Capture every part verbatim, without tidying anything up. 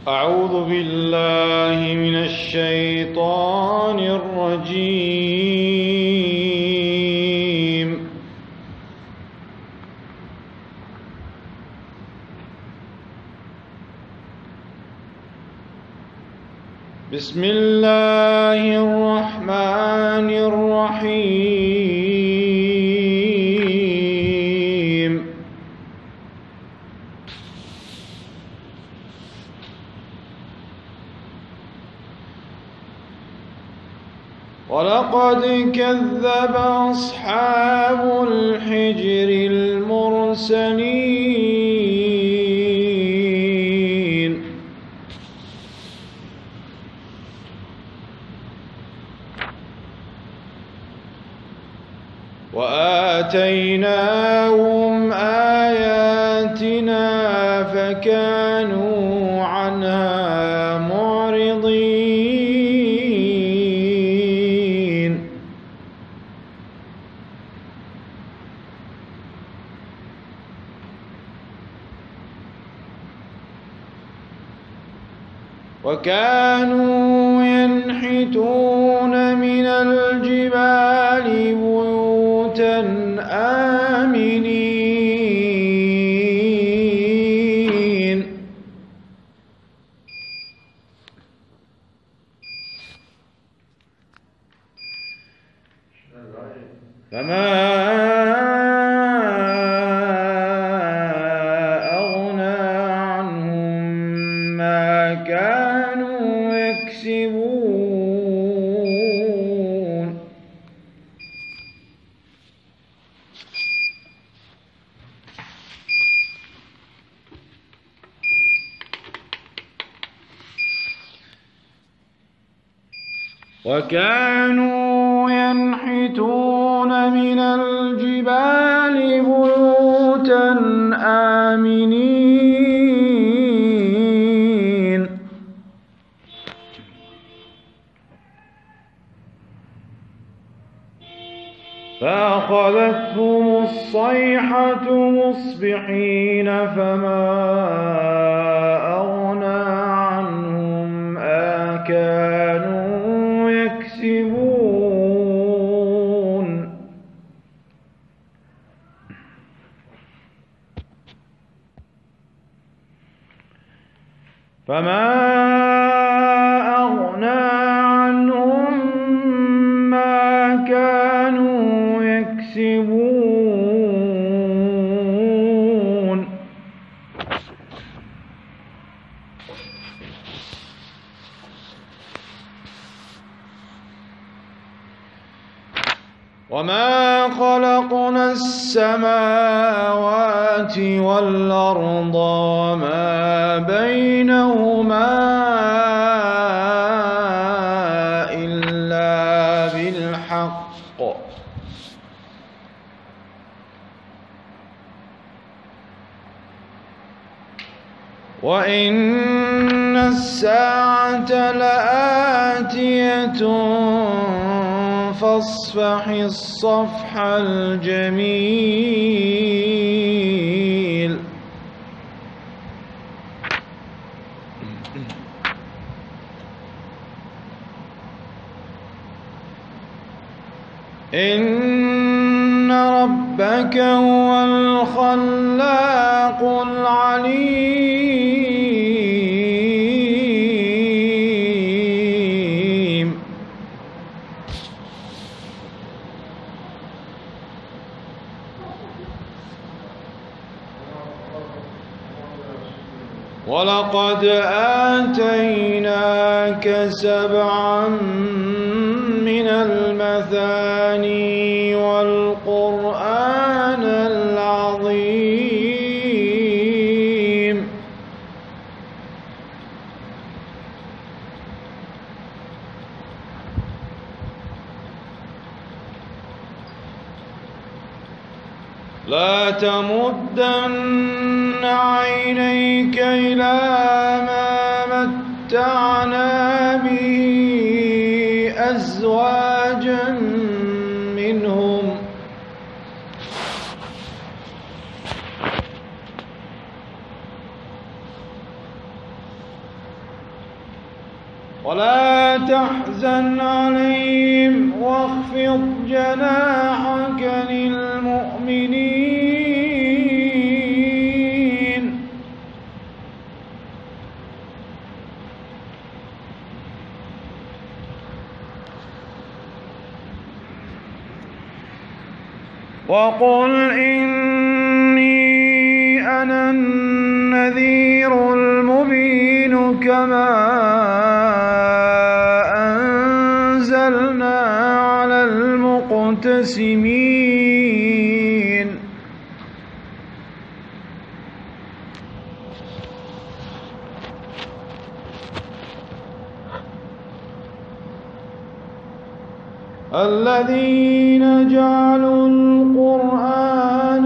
أعوذ بالله من الشيطان الرجيم. بسم الله الرحمن الرحيم. ولقد كذب أصحاب الحجر المرسلين. وآتيناهم آياتنا فكانوا عنها معرضين. وكانوا ينحتون من الجبال بيوتا آمنين. فما أغنى عنهم ما كانوا يكسبون. وكانوا ينحتون من الجبال بيوتا آمنين. فأخذتهم الصيحة مصبحين فما أغنى عنهم ما كانوا يكسبون. فما أغنى عنهم ما كانوا يكسبون. وما خلقنا السماوات والأرض وما بينهما إلا بالحق وإن الساعة لآتية فاصفح الصفح الجميل. إن ربك هو الخلاق العليم. ولقد آتيناك سبعا من المثاني والقرآن العظيم. لا تمدن عينيك إلى ما متعنا به أزواجا منهم ولا تحزن عليهم واخفض جناحك للمؤمنين. وقل إني أنا النذير المبين كما أنزلنا على المقتسمين. الذين جعلوا القرآن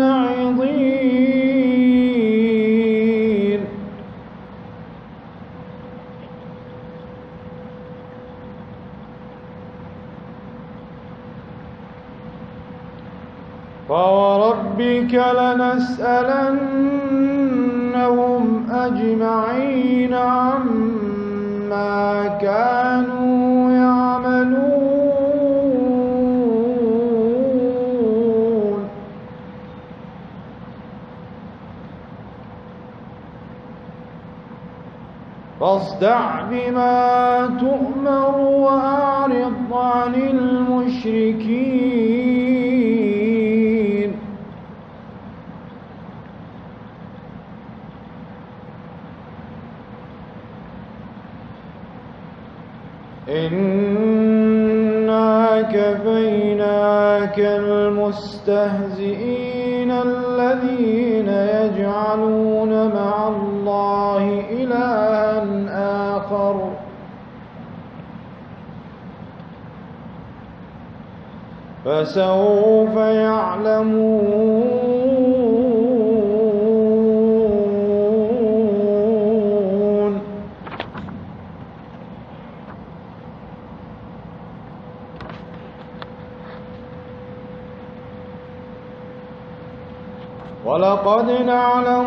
عضين. فوربك لنسألنهم أجمعين عما كانوا يعملون. فاصدع بما تؤمر وأعرض عن المشركين. إنا كفيناك المستهزئين الذين يجعلون مع الله إلها آخر فسوف يعلمون. ولقد نعلم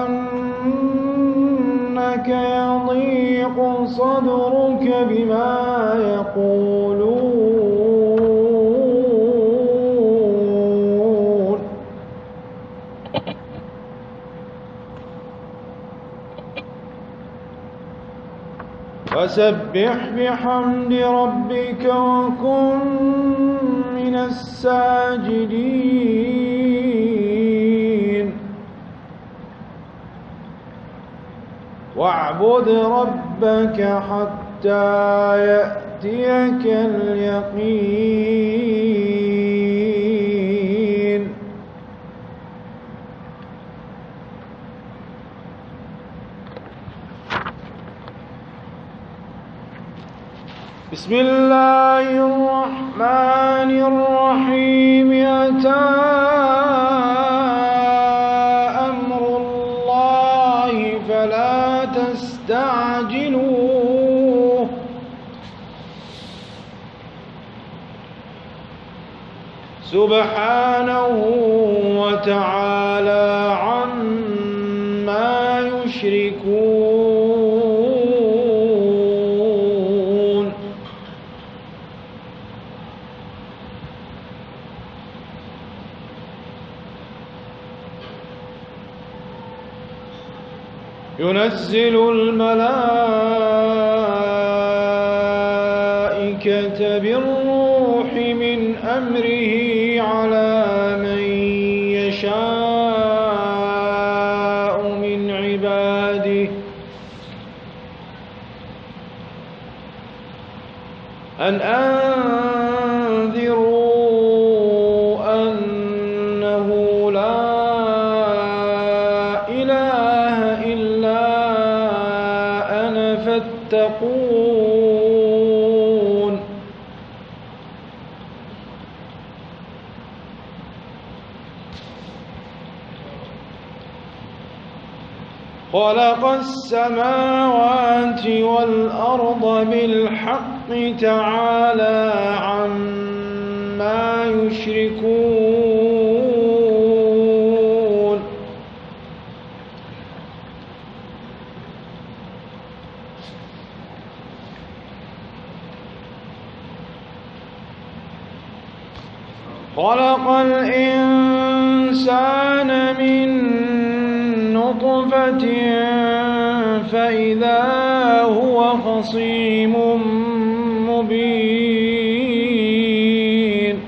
أنك يضيق صدرك بما يقولون. فسبح بحمد ربك وكن من الساجدين. واعبد ربك حتى يأتيك اليقين. بسم الله الرحمن الرحيم. أتى أمر الله فلا تستعجلوه. سبحانه وتعالى عما يشركون. ينزل الملائكة بالروح من أمره على من يشاء من عباده أن أنذروا أنه لا إله إلا أنا فاتقون. خلق السماوات والأرض بالحق تعالى عما يشركون. خلق الإنسان من نطفة فإذا هو خصيم مبين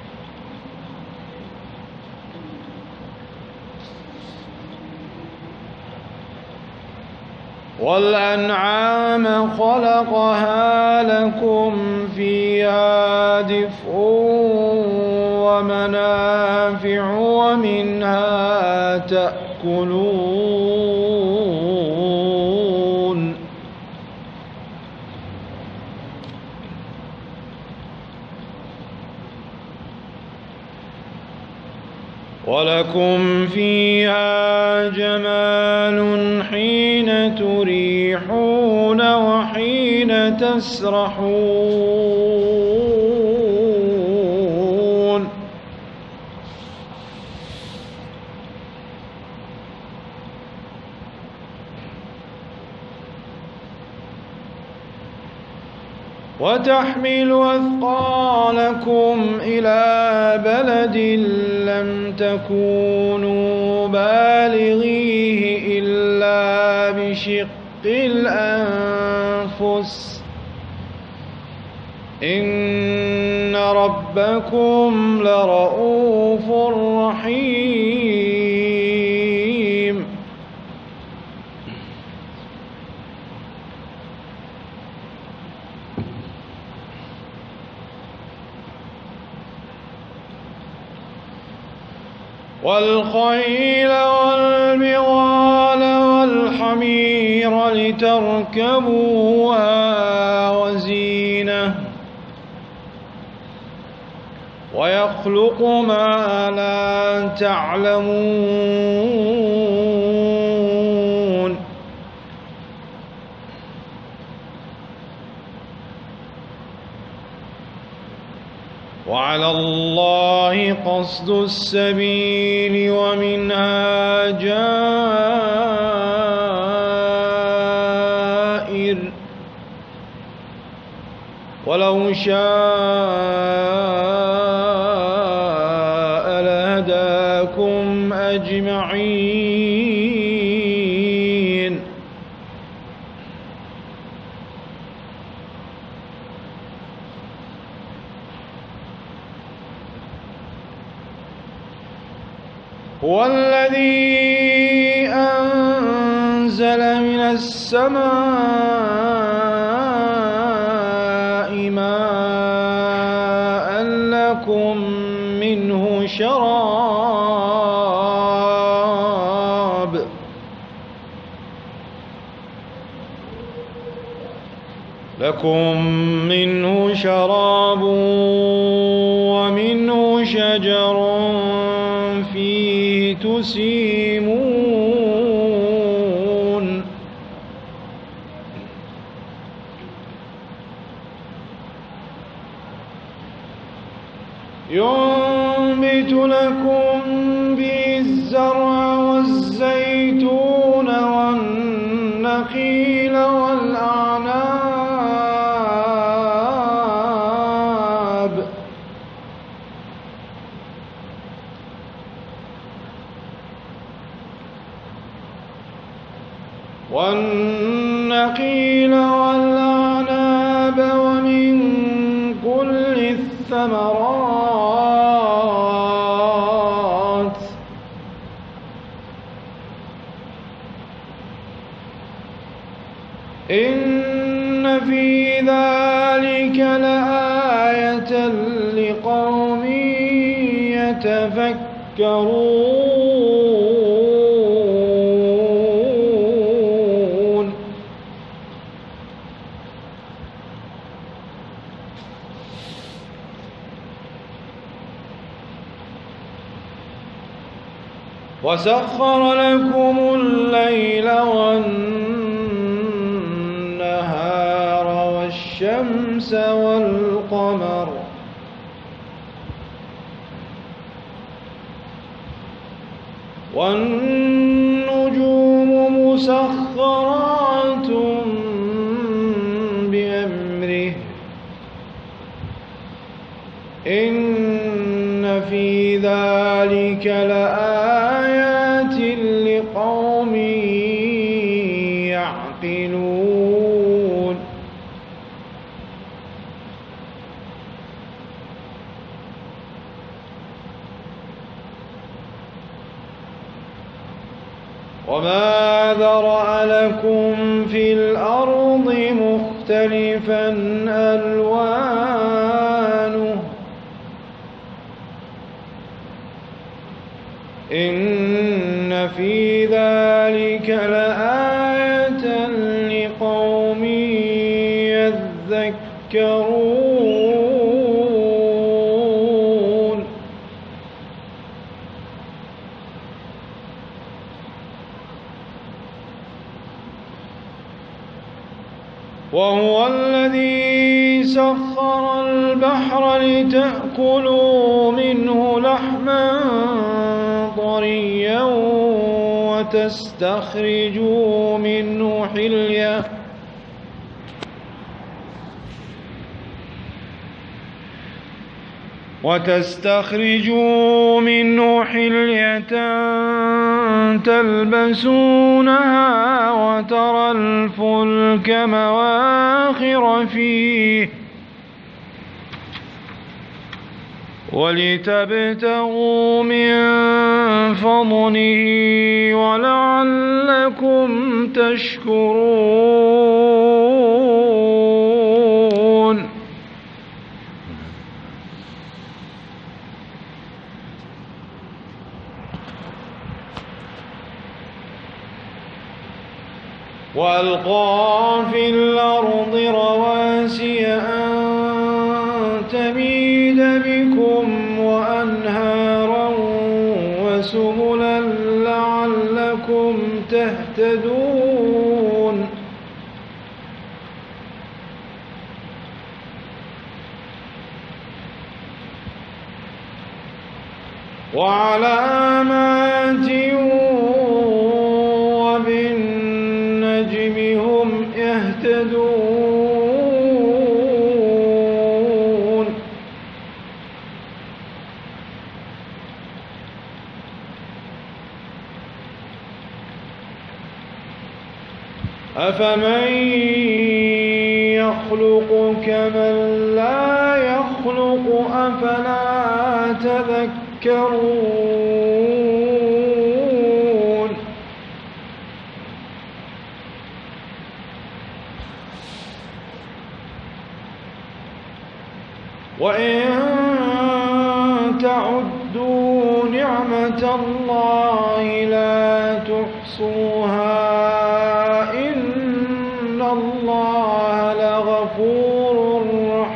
والأنعام خلقها لكم فيها دفء ومنافع ومنها تأكلون ولكم فيها جمال حين تريحون وحين تسرحون وتحمل أثقالكم إلى بلد لم تكونوا بالغيه إلا بشق الأنفس إن ربكم لرؤوف رحيم والخيل والبغال والحمير لتركبوها وزينة ويخلق ما لا تعلمون وعلى الله قصد السبيل ومنها جائر ولو شاء لهداكم أجمعين هو الذي أنزل من السماء ماء لكم منه شراب لكم منه شراب ومنه شجر فيه تسيمون ينبت لكم به الزرع والزيتون والنخيل والأعناب والنخيل والأعناب ومن كل الثمرات إن في ذلك لآية لقوم يتفكرون وسخر لكم الليل والنهار والشمس والقمر والنجوم مسخرات بأمره إن ذلك لآيات لقوم يعقلون وما ذرأ لكم في الأرض مختلفا ألوانه إن في ذلك لآية لقوم يذكرون وهو الذي سخر البحر لتأكلوا منه لحما طريا وتستخرجوا منه حلية وتستخرجوا منه حلية تلبسونها وترى الفلك مواخر فيه ولتبتغوا من فضله ولعلكم تشكرون وألقى في الأرض رواسي أن تميد بكم وأنهارا وسبلا لعلكم تهتدون وعلامات وبالنجم هم يهتدون أفمن يخلق كمن لا يخلق أفلا تذكرون وإن تعدوا نعمة الله لا تحصوها إن الله لغفور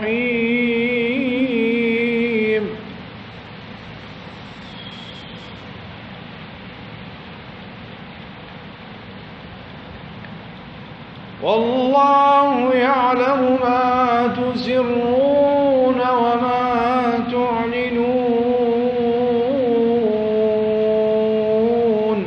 رحيم والله يعلم ما تسرون وما تعلنون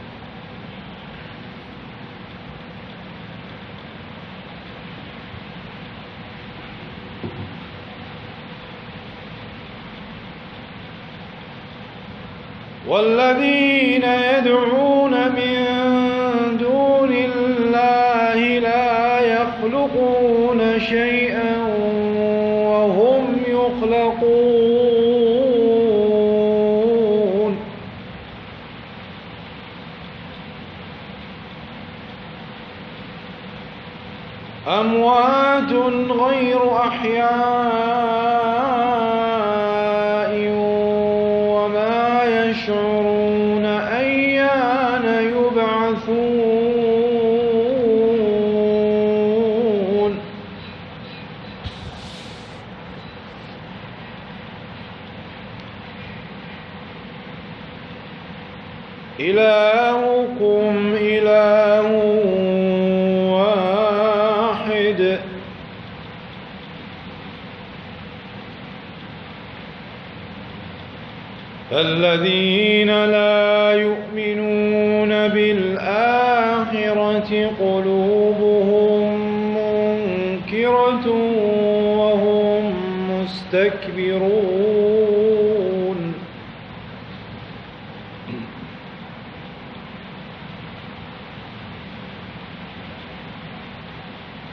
والذين يدعون من دون الله لا يخلقون شيئا وهم يخلقون أموات غير أحياء وما يشعرون أيان يبعثون إلهكم إله واحد فالذين لا يؤمنون بالآخرة قلوبهم منكرة وهم مستكبرون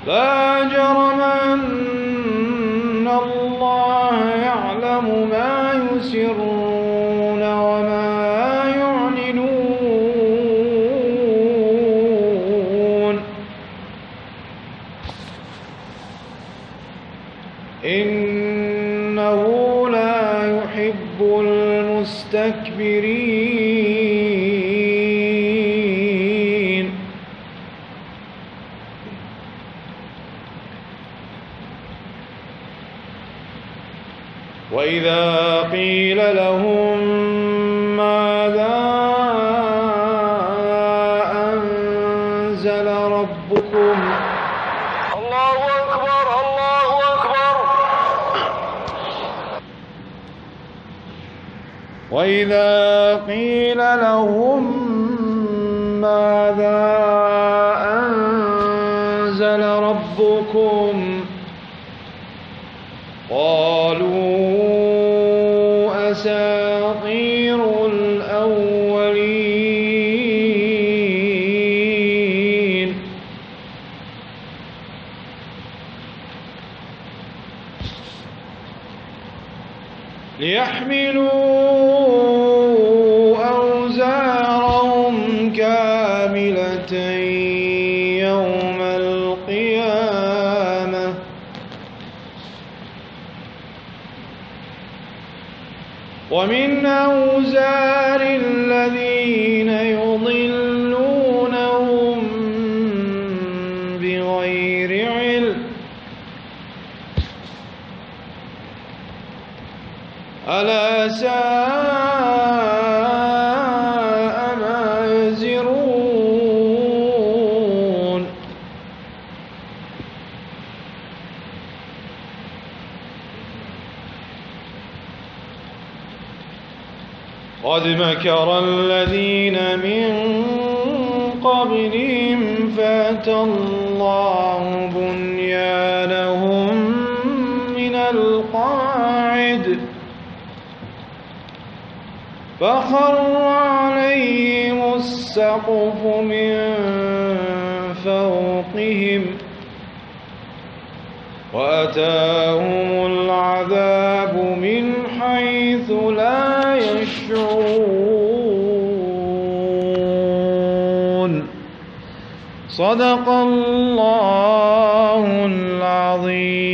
لا جرم أن الله يعلم ما يسرون وما يعلنون إنه لا يحب المستكبرين وإذا قيل لهم ماذا أنزل ربكم الله أكبر الله أكبر وإذا قيل لهم ماذا أنزل ربكم قالوا أساطير الأولين ليحملوا أوزارهم كاملة يوم القيامة ومن أوزار الذين يضلونهم بغير علم ألا ساء ما يزرون قد مكر الذين من قبلهم فأتى الله بنيانهم من القواعد فخر عليهم السقف من فوقهم وأتاهم العذاب من حيث لا يشعرون صدق الله العظيم.